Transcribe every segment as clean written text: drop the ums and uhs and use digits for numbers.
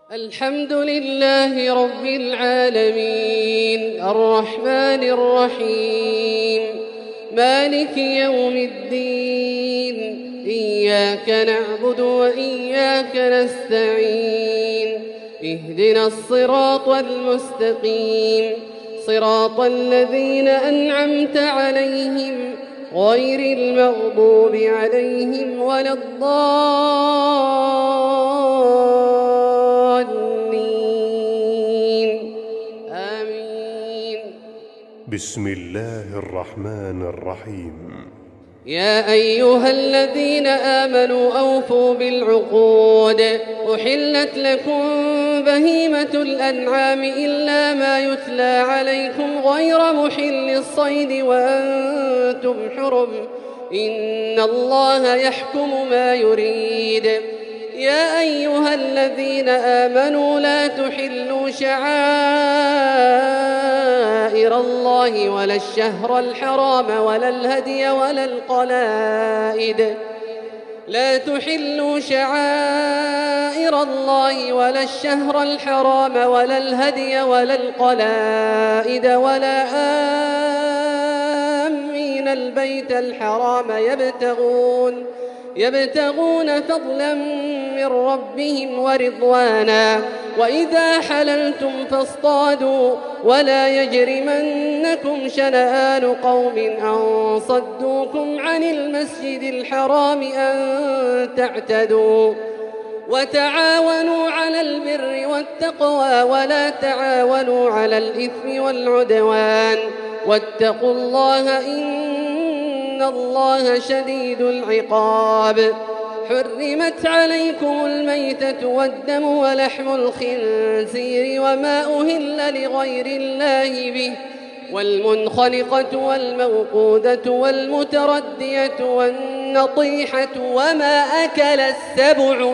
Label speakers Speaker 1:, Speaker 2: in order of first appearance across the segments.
Speaker 1: الحمد لله رب العالمين الرحمن الرحيم مالك يوم الدين إياك نعبد وإياك نستعين اهدنا الصراط المستقيم صراط الذين أنعمت عليهم غير المغضوب عليهم ولا الضالين آمين.
Speaker 2: بسم الله الرحمن الرحيم.
Speaker 1: يا أيها الذين آمنوا أوفوا بالعقود أحلت لكم بهيمة الأنعام إلا ما يتلى عليكم غير محل الصيد وأنتم حرم إن الله يحكم ما يريد. يا أيها الذين آمنوا لا تحلوا شعائر الله ولا الشهر الحرام ولا الهدي ولا القلائد لا تحلوا شعائر الله ولا الشهر الحرام ولا الهدي ولا القلائد ولا آمين البيت الحرام يبتغون فضلا من ربهم ورضوانا وإذا حللتم فاصطادوا ولا يجرمنكم شنآن قوم أن صدوكم عن المسجد الحرام أن تعتدوا وتعاونوا على البر والتقوى ولا تعاونوا على الإثم والعدوان واتقوا الله إن الله شديد العقاب. حرمت عليكم الميتة والدم ولحم الخنزير وما أهل لغير الله به والمنخلقة والموقودة والمتردية والنطيحة وما أكل السبع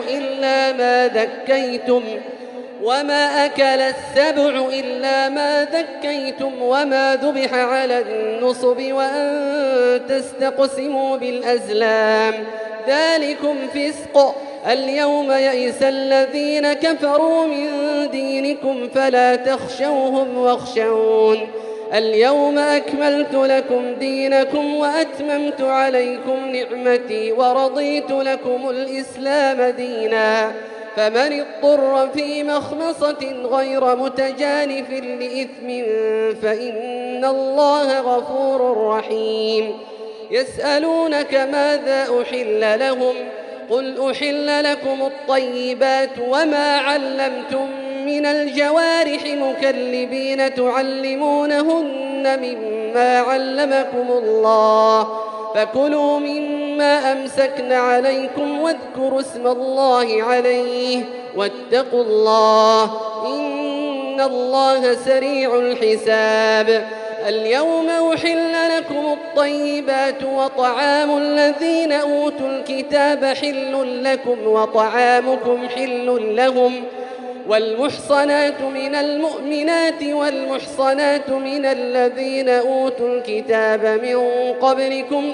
Speaker 1: إلا ما ذكيتم وما ذبح على النصب وأن تستقسموا بالأزلام ذلكم فسق. اليوم يئس الذين كفروا من دينكم فلا تخشوهم واخشون. اليوم أكملت لكم دينكم وأتممت عليكم نعمتي ورضيت لكم الإسلام دينا فمن اضطر في مخمصة غير متجانف لإثم فإن الله غفور رحيم. يسألونك ماذا أحل لهم قل أحل لكم الطيبات وما علمتم من الجوارح مكلبين تعلمونهن مما علمكم الله فكلوا مما أمسكن عليكم واذكروا اسم الله عليه واتقوا الله إن الله سريع الحساب. اليوم أحل لكم الطيبات وطعام الذين أوتوا الكتاب حل لكم وطعامكم حل لهم والمحصنات من المؤمنات والمحصنات من الذين أوتوا الكتاب من قبلكم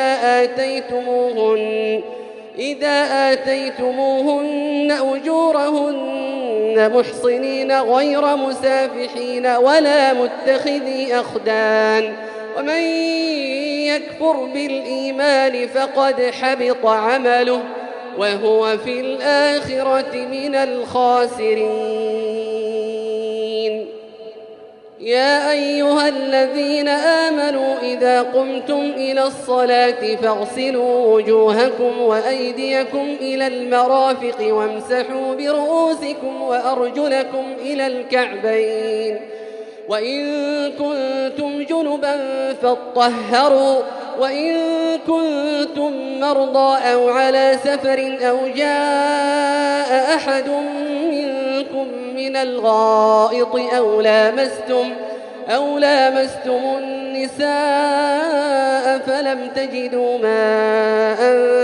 Speaker 1: إذا آتيتموهن أجورهن محصنين غير مسافحين ولا متخذي أخدان ومن يكفر بالإيمان فقد حبط عمله وهو في الآخرة من الخاسرين. يا أيها الذين آمنوا إذا قمتم إلى الصلاة فاغسلوا وجوهكم وأيديكم إلى المرافق وامسحوا برؤوسكم وأرجلكم إلى الكعبين وإن كنتم جنبا فاطهروا وإن كنتم مرضى أو على سفر أو جاء أحد منكم من الغائط أو لامستم النساء فلم تجدوا ماء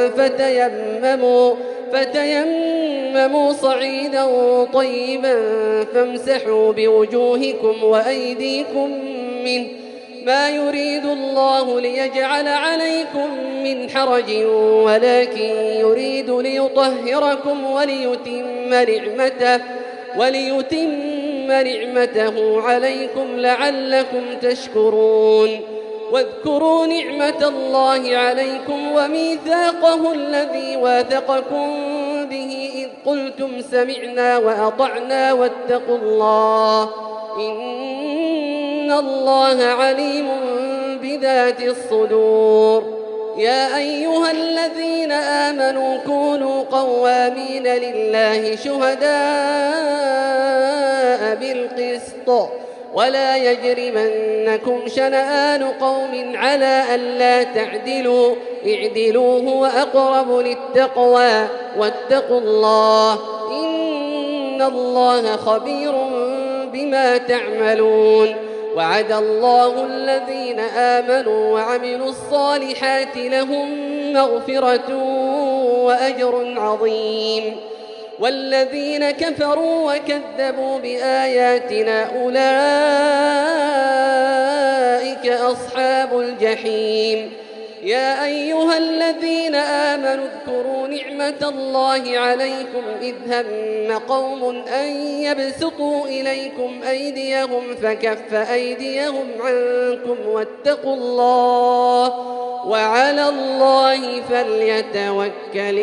Speaker 1: فتيمموا صعيدا طيبا فامسحوا بوجوهكم وأيديكم منه ما يريد الله ليجعل عليكم من حرج ولكن يريد ليطهركم وليتم وليتم نعمته عليكم لعلكم تشكرون واذكروا نعمة الله عليكم وميثاقه الذي واثقكم به إذ قلتم سمعنا وأطعنا واتقوا الله إن الله عليم بذات الصدور. يا أيها الذين آمنوا كونوا قوامين لله شهداء بالقسط ولا يجرمنكم شنآن قوم على ألا تعدلوا اعدلوا هو أقرب للتقوى واتقوا الله إن الله خبير بما تعملون. وعد الله الذين آمنوا وعملوا الصالحات لهم مغفرة وأجر عظيم والذين كفروا وكذبوا بآياتنا أولئك أصحاب الجحيم. يا أيها الذين آمنوا اذكروا نعمة الله عليكم إذ هم قوم أن يبسطوا إليكم أيديهم فكف أيديهم عنكم واتقوا الله وعلى الله فليتوكل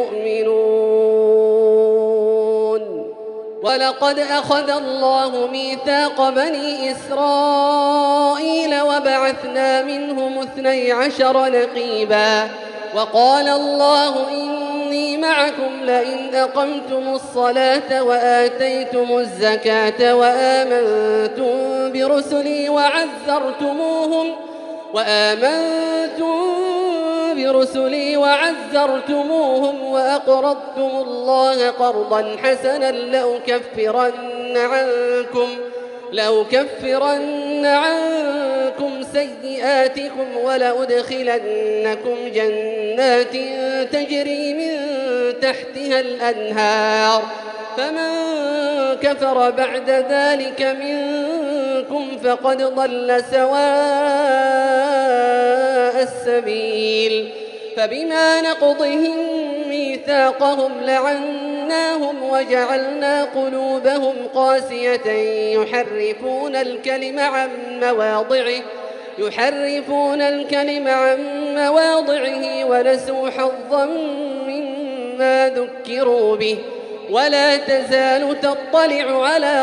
Speaker 1: المؤمنون. ولقد أخذ الله ميثاق بني إسرائيل وبعثنا منهم 12 نقيبا وقال الله إني معكم لئن أقمتم الصلاة وآتيتم الزكاة وآمنتم برسلي وعزرتموهم وأقرضتم الله قرضا حسنا لأكفرن عنكم سيئاتكم ولأدخلنكم جنات تجري من تحتها الأنهار فمن كفر بعد ذلك منكم فقد ضل سواء السبيل. فبما نقضهم ميثاقهم لعناهم وجعلنا قلوبهم قاسية يحرفون الكلم عن مواضعه ونسوا حظا مما ذكروا به ولا تزال تطلع على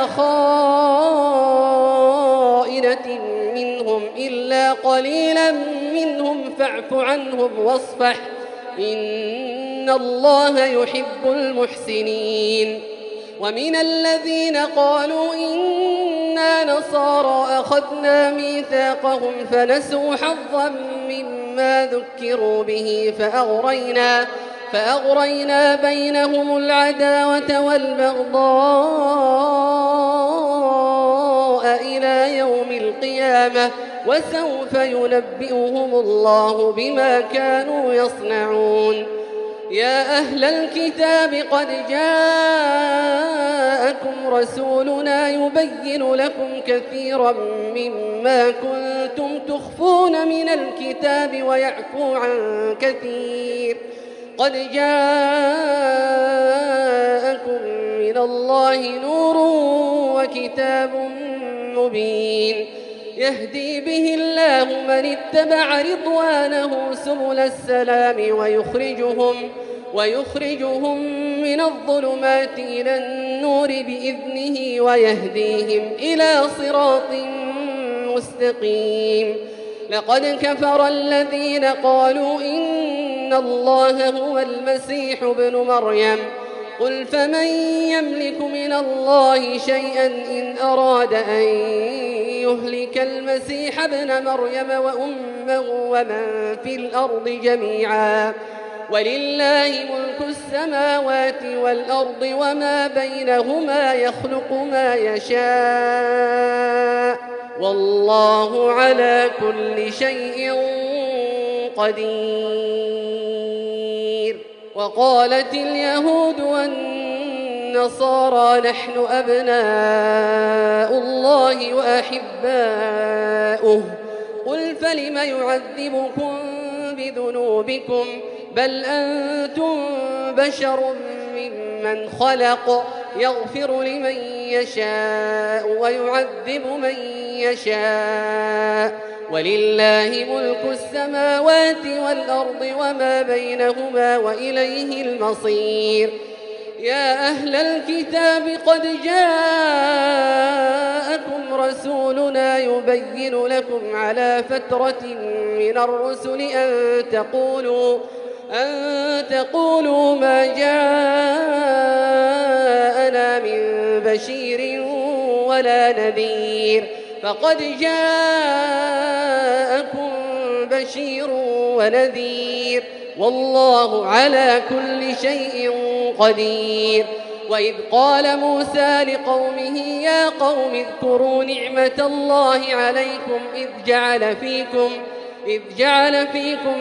Speaker 1: خائنة منهم إلا قليلا منهم فاعف عنهم واصفح إن الله يحب المحسنين. ومن الذين قالوا إنا نصارى أخذنا ميثاقهم فنسوا حظا مما ذكروا به فأغرينا بينهم العداوة والبغضاء إلى يوم القيامة وسوف ينبئهم الله بما كانوا يصنعون. يا أهل الكتاب قد جاءكم رسولنا يبين لكم كثيرا مما كنتم تخفون من الكتاب ويعفو عن كثير. قد جاءكم من الله نور وكتاب مبين يهدي به الله من اتبع رضوانه سبل السلام ويخرجهم من الظلمات إلى النور بإذنه ويهديهم إلى صراط مستقيم. لقد كفر الذين قالوا إن الله هو المسيح ابن مريم قل فمن يملك من الله شيئا إن أراد أن يهلك المسيح ابن مريم وأمه ومن في الأرض جميعا ولله ملك السماوات والأرض وما بينهما يخلق ما يشاء والله على كل شيء قدير. وقالت اليهود والنصارى نحن أبناء الله وأحباؤه قل فلم يعذبكم بذنوبكم بل أنتم بشر ممن خلق يغفر لمن يشاء ويعذب من يشاء ولله ملك السماوات والأرض وما بينهما وإليه المصير. يا أهل الكتاب قد جاءكم رسولنا يبين لكم على فترة من الرسل أن تقولوا ما جاءنا من بشير ولا نذير فقد جاءكم بشير ونذير والله على كل شيء قدير. وإذ قال موسى لقومه يا قوم اذكروا نعمة الله عليكم إذ جعل فيكم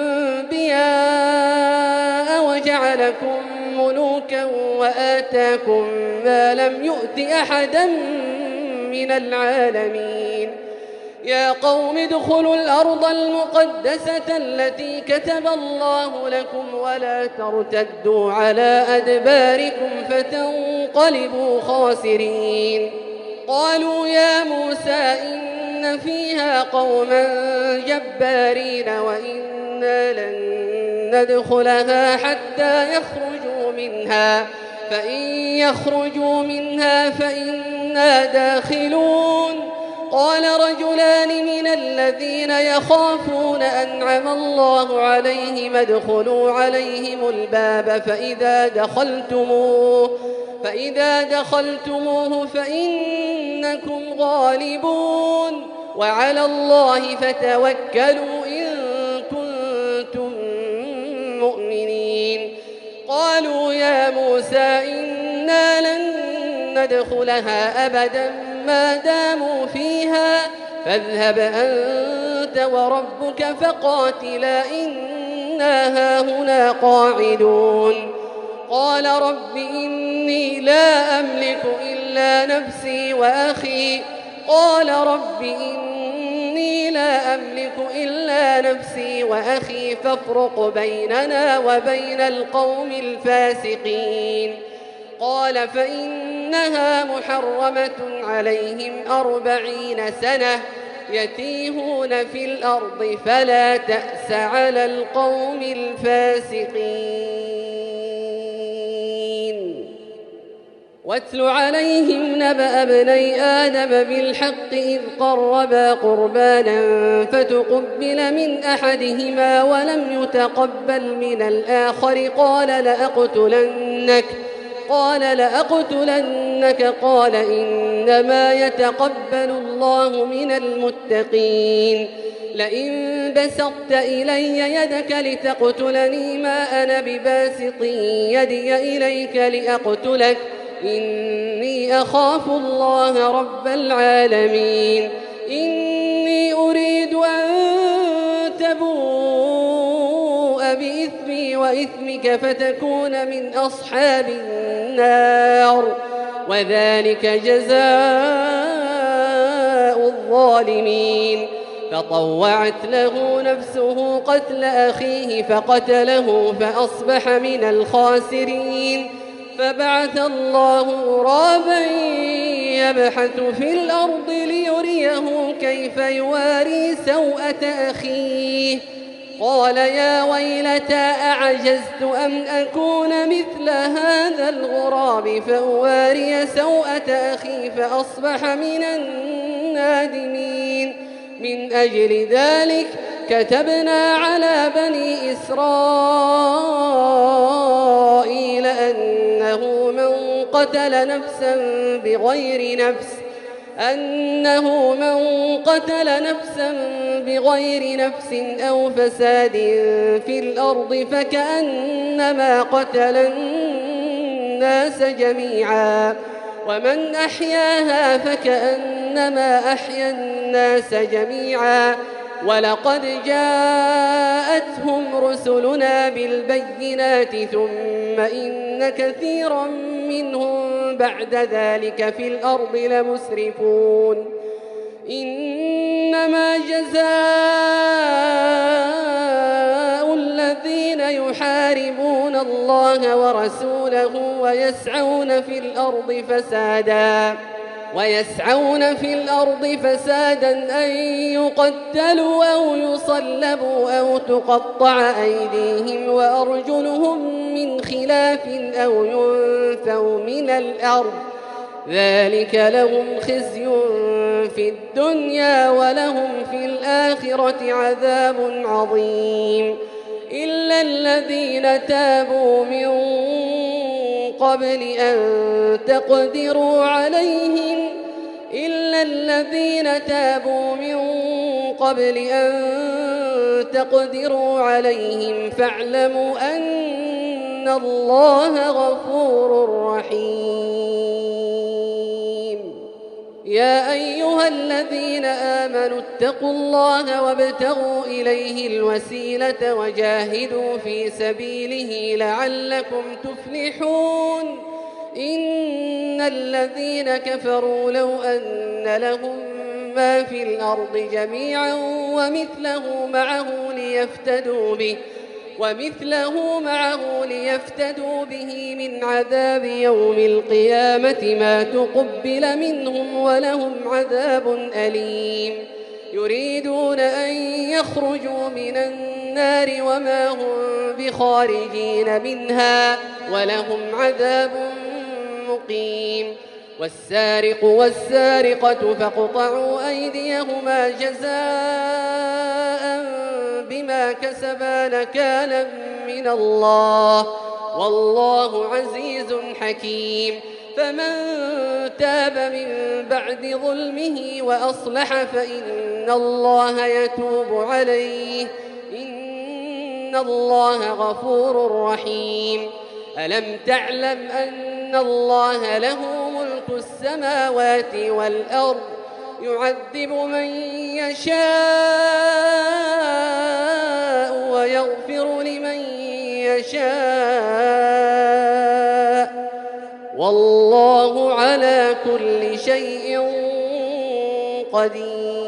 Speaker 1: أنبياء وجعلكم ملوكا وآتاكم ما لم يؤت أحدا من العالمين. يا قوم ادخلوا الأرض المقدسة التي كتب الله لكم ولا ترتدوا على أدباركم فتنقلبوا خاسرين. قالوا يا موسى إن فيها قوما جبارين وإنا لن ندخلها حتى يخرجوا منها فإن يخرجوا منها فإنا داخلون. قال رجلان من الذين يخافون أنعم الله عليهم ادخلوا عليهم الباب فإذا دخلتموه فإنكم غالبون وعلى الله فتوكلوا إن كنتم مؤمنين. قالوا يا موسى إنا لن ندخلها أبدا ما داموا فيها فاذهب أنت وربك فقاتلا إنا هاهنا قاعدون. قال رب إني لا أملك إلا نفسي وأخي فافرق بيننا وبين القوم الفاسقين. قال فإنها محرمة عليهم 40 سنة يتيهون في الأرض فلا تأس على القوم الفاسقين. واتل عليهم نبأ ابني آدم بالحق إذ قربا قربانا فتقبل من أحدهما ولم يتقبل من الآخر قال لأقتلنك قال إنما يتقبل الله من المتقين. لئن بسطت إلي يدك لتقتلني ما أنا بباسط يدي إليك لأقتلك إني أخاف الله رب العالمين. إني أريد أن تبوء بإثمي وإثمك فتكون من أصحاب النار وذلك جزاء الظالمين. فطوعت له نفسه قتل أخيه فقتله فأصبح من الخاسرين. فبعث الله غرابا يبحث في الأرض ليريه كيف يواري سوءة أخيه قال يا ويلتى أعجزت أن أكون مثل هذا الغراب فأواري سوءة أخي فأصبح من النادمين. من أجل ذلك كتبنا على بني إسرائيل أنه من قتل نفسا بغير نفس أو فساد في الأرض فكأنما قتل الناس جميعا ومن أحياها فكأنما أحيا الناس جميعا. ولقد جاءتهم رسلنا بالبينات ثم إن كثيرا منهم بعد ذلك في الأرض لمسرفون. إنما جزاء الذين يحاربون يحاربون الله ورسوله ويسعون في الأرض فسادا أن يقتلوا أو يصلبوا أو تقطع أيديهم وأرجلهم من خلاف أو ينفوا من الأرض ذلك لهم خزي في الدنيا ولهم في الآخرة عذاب عظيم إلا الذين تابوا من قبل أن تقدروا عليهم فاعلموا أن الله غفور رحيم يا أيها الذين آمنوا اتقوا الله وابتغوا إليه الوسيلة وجاهدوا في سبيله لعلكم تفلحون إن الذين كفروا لو أن لهم ما في الأرض جميعا ومثله معه ليفتدوا به من عذاب يوم القيامة ما تقبل منهم ولهم عذاب أليم يريدون أن يخرجوا من النار وما هم بخارجين منها ولهم عذاب مقيم والسارق والسارقة فاقطعوا أيديهما جزاء بما كسبا نكالا من الله والله عزيز حكيم فمن تاب من بعد ظلمه وأصلح فإن الله يتوب عليه إن الله غفور رحيم ألم تعلم أن الله له ملك السماوات والأرض يعذب من يشاء ويغفر لمن يشاء والله على كل شيء قدير